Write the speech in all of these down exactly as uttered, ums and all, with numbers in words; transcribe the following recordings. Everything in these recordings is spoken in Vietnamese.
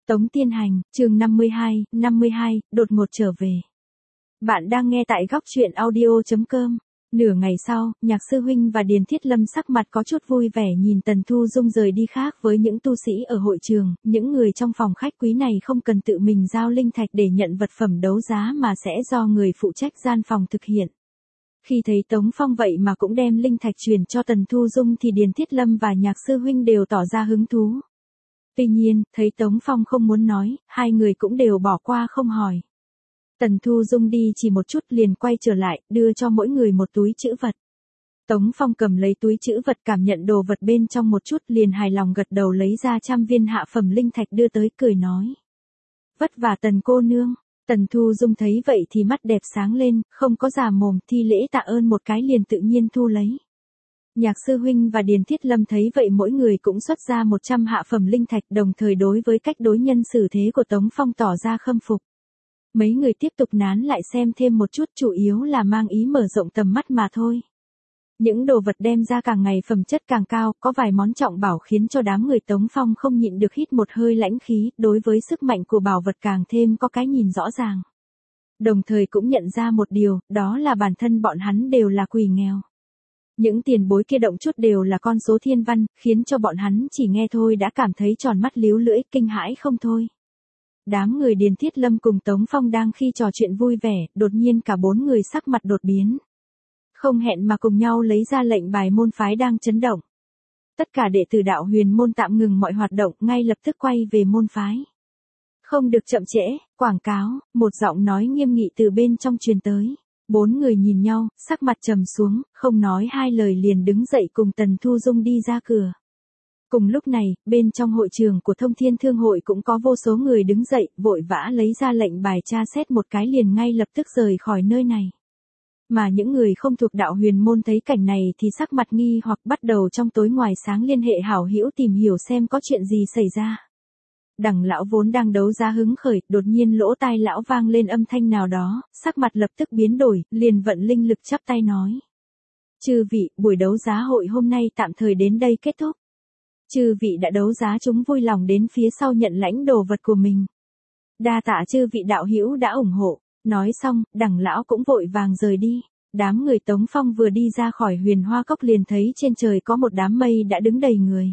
Tống Tiên Hành, chương năm mươi hai, năm mươi hai, đột ngột trở về. Bạn đang nghe tại góc truyện audio chấm com. Nửa ngày sau, Nhạc Sư Huynh và Điền Thiết Lâm sắc mặt có chút vui vẻ nhìn Tần Thu Dung rời đi, khác với những tu sĩ ở hội trường, những người trong phòng khách quý này không cần tự mình giao linh thạch để nhận vật phẩm đấu giá mà sẽ do người phụ trách gian phòng thực hiện. Khi thấy Tống Phong vậy mà cũng đem linh thạch truyền cho Tần Thu Dung thì Điền Thiết Lâm và Nhạc Sư Huynh đều tỏ ra hứng thú. Tuy nhiên, thấy Tống Phong không muốn nói, hai người cũng đều bỏ qua không hỏi. Tần Thu Dung đi chỉ một chút liền quay trở lại, đưa cho mỗi người một túi trữ vật. Tống Phong cầm lấy túi trữ vật, cảm nhận đồ vật bên trong một chút liền hài lòng gật đầu, lấy ra trăm viên hạ phẩm linh thạch đưa tới, cười nói. Vất vả Tần cô nương. Tần Thu Dung thấy vậy thì mắt đẹp sáng lên, không có già mồm, thi lễ tạ ơn một cái liền tự nhiên thu lấy. Nhạc Sư Huynh và Điền Thiết Lâm thấy vậy mỗi người cũng xuất ra một trăm hạ phẩm linh thạch, đồng thời đối với cách đối nhân xử thế của Tống Phong tỏ ra khâm phục. Mấy người tiếp tục nán lại xem thêm một chút, chủ yếu là mang ý mở rộng tầm mắt mà thôi. Những đồ vật đem ra càng ngày phẩm chất càng cao, có vài món trọng bảo khiến cho đám người Tống Phong không nhịn được hít một hơi lãnh khí, đối với sức mạnh của bảo vật càng thêm có cái nhìn rõ ràng. Đồng thời cũng nhận ra một điều, đó là bản thân bọn hắn đều là quỷ nghèo. Những tiền bối kia động chút đều là con số thiên văn, khiến cho bọn hắn chỉ nghe thôi đã cảm thấy tròn mắt líu lưỡi, kinh hãi không thôi. Đám người Điền Thiết Lâm cùng Tống Phong đang khi trò chuyện vui vẻ, đột nhiên cả bốn người sắc mặt đột biến. Không hẹn mà cùng nhau lấy ra lệnh bài môn phái đang chấn động. Tất cả đệ tử đạo Huyền môn tạm ngừng mọi hoạt động, ngay lập tức quay về môn phái. Không được chậm trễ, quảng cáo, một giọng nói nghiêm nghị từ bên trong truyền tới. Bốn người nhìn nhau, sắc mặt trầm xuống, không nói hai lời liền đứng dậy cùng Tần Thu Dung đi ra cửa. Cùng lúc này, bên trong hội trường của Thông Thiên Thương hội cũng có vô số người đứng dậy, vội vã lấy ra lệnh bài tra xét một cái liền ngay lập tức rời khỏi nơi này. Mà những người không thuộc đạo Huyền môn thấy cảnh này thì sắc mặt nghi hoặc bắt đầu trong tối ngoài sáng liên hệ hảo hữu tìm hiểu xem có chuyện gì xảy ra. Đằng lão vốn đang đấu giá hứng khởi, đột nhiên lỗ tai lão vang lên âm thanh nào đó, sắc mặt lập tức biến đổi, liền vận linh lực chắp tay nói. Chư vị, buổi đấu giá hội hôm nay tạm thời đến đây kết thúc. Chư vị đã đấu giá chúng vui lòng đến phía sau nhận lãnh đồ vật của mình. Đa tạ chư vị đạo hữu đã ủng hộ. Nói xong, đằng lão cũng vội vàng rời đi. Đám người Tống Phong vừa đi ra khỏi Huyền Hoa Cốc liền thấy trên trời có một đám mây đã đứng đầy người.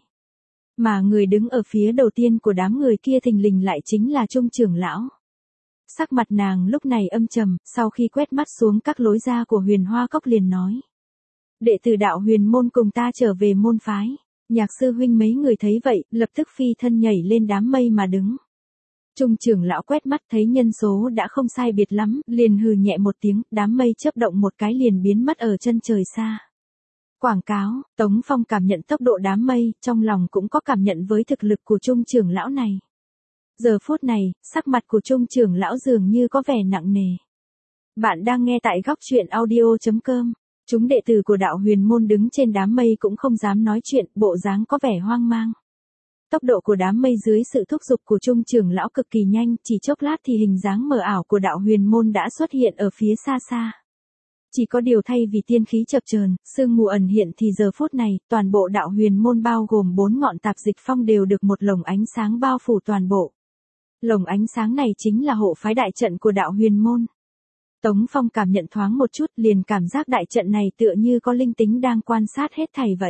Mà người đứng ở phía đầu tiên của đám người kia thình lình lại chính là Trung trưởng lão. Sắc mặt nàng lúc này âm trầm, sau khi quét mắt xuống các lối ra của Huyền Hoa Cốc liền nói. Đệ tử đạo Huyền môn cùng ta trở về môn phái. Nhạc Sư Huynh mấy người thấy vậy, lập tức phi thân nhảy lên đám mây mà đứng. Trung trưởng lão quét mắt thấy nhân số đã không sai biệt lắm, liền hừ nhẹ một tiếng, đám mây chớp động một cái liền biến mất ở chân trời xa. Quảng cáo, Tống Phong cảm nhận tốc độ đám mây, trong lòng cũng có cảm nhận với thực lực của Trung trưởng lão này. Giờ phút này, sắc mặt của Trung trưởng lão dường như có vẻ nặng nề. Bạn đang nghe tại góc truyện audio chấm com. Chúng đệ tử của đạo Huyền môn đứng trên đám mây cũng không dám nói chuyện, bộ dáng có vẻ hoang mang. Tốc độ của đám mây dưới sự thúc giục của Trung trưởng lão cực kỳ nhanh, chỉ chốc lát thì hình dáng mờ ảo của đạo Huyền môn đã xuất hiện ở phía xa xa. Chỉ có điều thay vì tiên khí chập chờn, sương mù ẩn hiện thì giờ phút này, toàn bộ đạo Huyền môn bao gồm bốn ngọn tạp dịch phong đều được một lồng ánh sáng bao phủ toàn bộ. Lồng ánh sáng này chính là hộ phái đại trận của đạo Huyền môn. Tống Phong cảm nhận thoáng một chút liền cảm giác đại trận này tựa như có linh tính đang quan sát hết thảy vậy.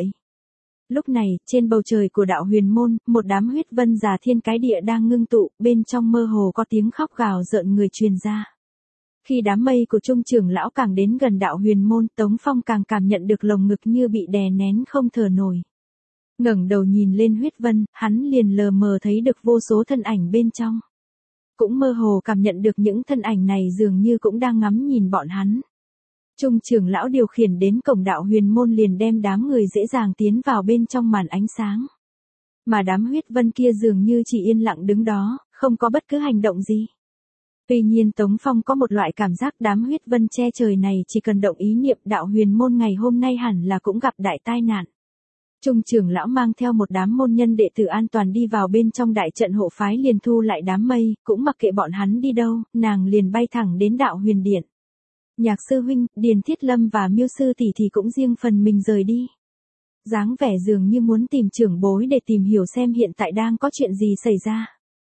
Lúc này, trên bầu trời của đạo Huyền môn, một đám huyết vân già thiên cái địa đang ngưng tụ, bên trong mơ hồ có tiếng khóc gào rợn người truyền ra. Khi đám mây của Trung trưởng lão càng đến gần đạo Huyền môn, Tống Phong càng cảm nhận được lồng ngực như bị đè nén không thở nổi. Ngẩng đầu nhìn lên huyết vân, hắn liền lờ mờ thấy được vô số thân ảnh bên trong. Cũng mơ hồ cảm nhận được những thân ảnh này dường như cũng đang ngắm nhìn bọn hắn. Trung trưởng lão điều khiển đến cổng đạo Huyền môn liền đem đám người dễ dàng tiến vào bên trong màn ánh sáng. Mà đám huyết vân kia dường như chỉ yên lặng đứng đó, không có bất cứ hành động gì. Tuy nhiên Tống Phong có một loại cảm giác đám huyết vân che trời này chỉ cần động ý niệm đạo Huyền môn ngày hôm nay hẳn là cũng gặp đại tai nạn. Trung trưởng lão mang theo một đám môn nhân đệ tử an toàn đi vào bên trong đại trận hộ phái liền thu lại đám mây, cũng mặc kệ bọn hắn đi đâu, nàng liền bay thẳng đến đạo Huyền điện. Nhạc Sư Huynh, Điền Thiết Lâm và Miêu Sư tỷ thì cũng riêng phần mình rời đi. Dáng vẻ dường như muốn tìm trưởng bối để tìm hiểu xem hiện tại đang có chuyện gì xảy ra.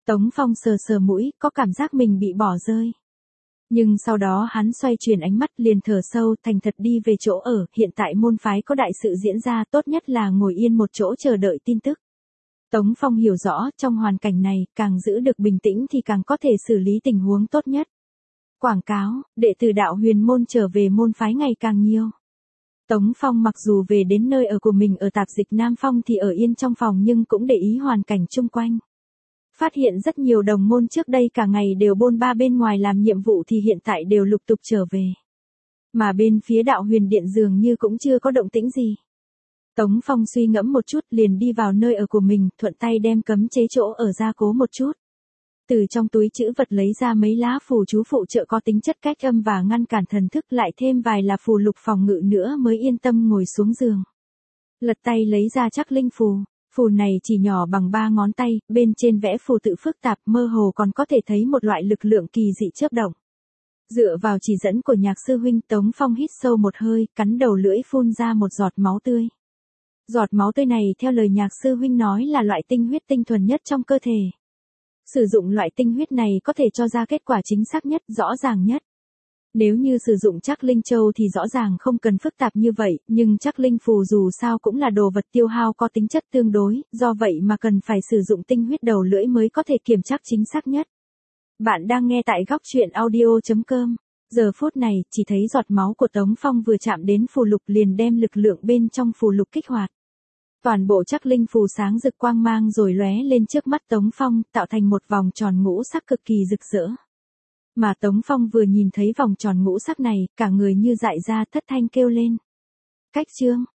Tống Phong sờ sờ mũi, có cảm giác mình bị bỏ rơi. Nhưng sau đó hắn xoay chuyển ánh mắt liền thở sâu, thành thật đi về chỗ ở, hiện tại môn phái có đại sự diễn ra, tốt nhất là ngồi yên một chỗ chờ đợi tin tức. Tống Phong hiểu rõ, trong hoàn cảnh này, càng giữ được bình tĩnh thì càng có thể xử lý tình huống tốt nhất. Quảng cáo, đệ tử đạo huyền môn trở về môn phái ngày càng nhiều. Tống Phong mặc dù về đến nơi ở của mình ở tạp dịch Nam Phong thì ở yên trong phòng nhưng cũng để ý hoàn cảnh chung quanh. Phát hiện rất nhiều đồng môn trước đây cả ngày đều bôn ba bên ngoài làm nhiệm vụ thì hiện tại đều lục tục trở về. Mà bên phía đạo huyền điện dường như cũng chưa có động tĩnh gì. Tống Phong suy ngẫm một chút liền đi vào nơi ở của mình, thuận tay đem cấm chế chỗ ở ra cố một chút. Từ trong túi trữ vật lấy ra mấy lá phù chú phụ trợ có tính chất cách âm và ngăn cản thần thức, lại thêm vài là phù lục phòng ngự nữa mới yên tâm ngồi xuống giường. Lật tay lấy ra Trắc Linh phù, phù này chỉ nhỏ bằng ba ngón tay, bên trên vẽ phù tự phức tạp, mơ hồ còn có thể thấy một loại lực lượng kỳ dị chớp động. Dựa vào chỉ dẫn của Nhạc sư huynh, Tống Phong hít sâu một hơi, cắn đầu lưỡi phun ra một giọt máu tươi. Giọt máu tươi này theo lời Nhạc sư huynh nói là loại tinh huyết tinh thuần nhất trong cơ thể. Sử dụng loại tinh huyết này có thể cho ra kết quả chính xác nhất, rõ ràng nhất. Nếu như sử dụng Trắc Linh Châu thì rõ ràng không cần phức tạp như vậy, nhưng Trắc Linh phù dù sao cũng là đồ vật tiêu hao có tính chất tương đối, do vậy mà cần phải sử dụng tinh huyết đầu lưỡi mới có thể kiểm chắc chính xác nhất. Bạn đang nghe tại góc truyện audio chấm com. Giờ phút này, chỉ thấy giọt máu của Tống Phong vừa chạm đến phù lục liền đem lực lượng bên trong phù lục kích hoạt. Toàn bộ Trắc Linh phù sáng rực quang mang rồi lóe lên trước mắt Tống Phong, tạo thành một vòng tròn ngũ sắc cực kỳ rực rỡ. Mà Tống Phong vừa nhìn thấy vòng tròn ngũ sắc này, cả người như dại ra thất thanh kêu lên. Cách chương,